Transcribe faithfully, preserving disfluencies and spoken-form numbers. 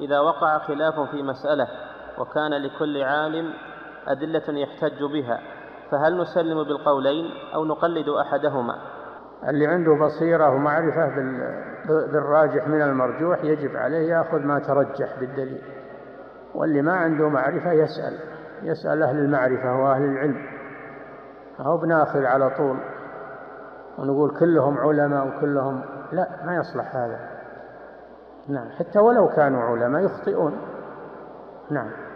إذا وقع خلاف في مسألة وكان لكل عالم أدلة يحتج بها، فهل نسلم بالقولين أو نقلد أحدهما؟ اللي عنده بصيرة ومعرفة بالراجح من المرجوح يجب عليه يأخذ ما ترجح بالدليل، واللي ما عنده معرفة يسأل يسأل أهل المعرفة وأهل العلم، هو بناخذ على طول ونقول كلهم علماء وكلهم لا، ما يصلح هذا. نعم، حتى ولو كانوا علماء يخطئون. نعم.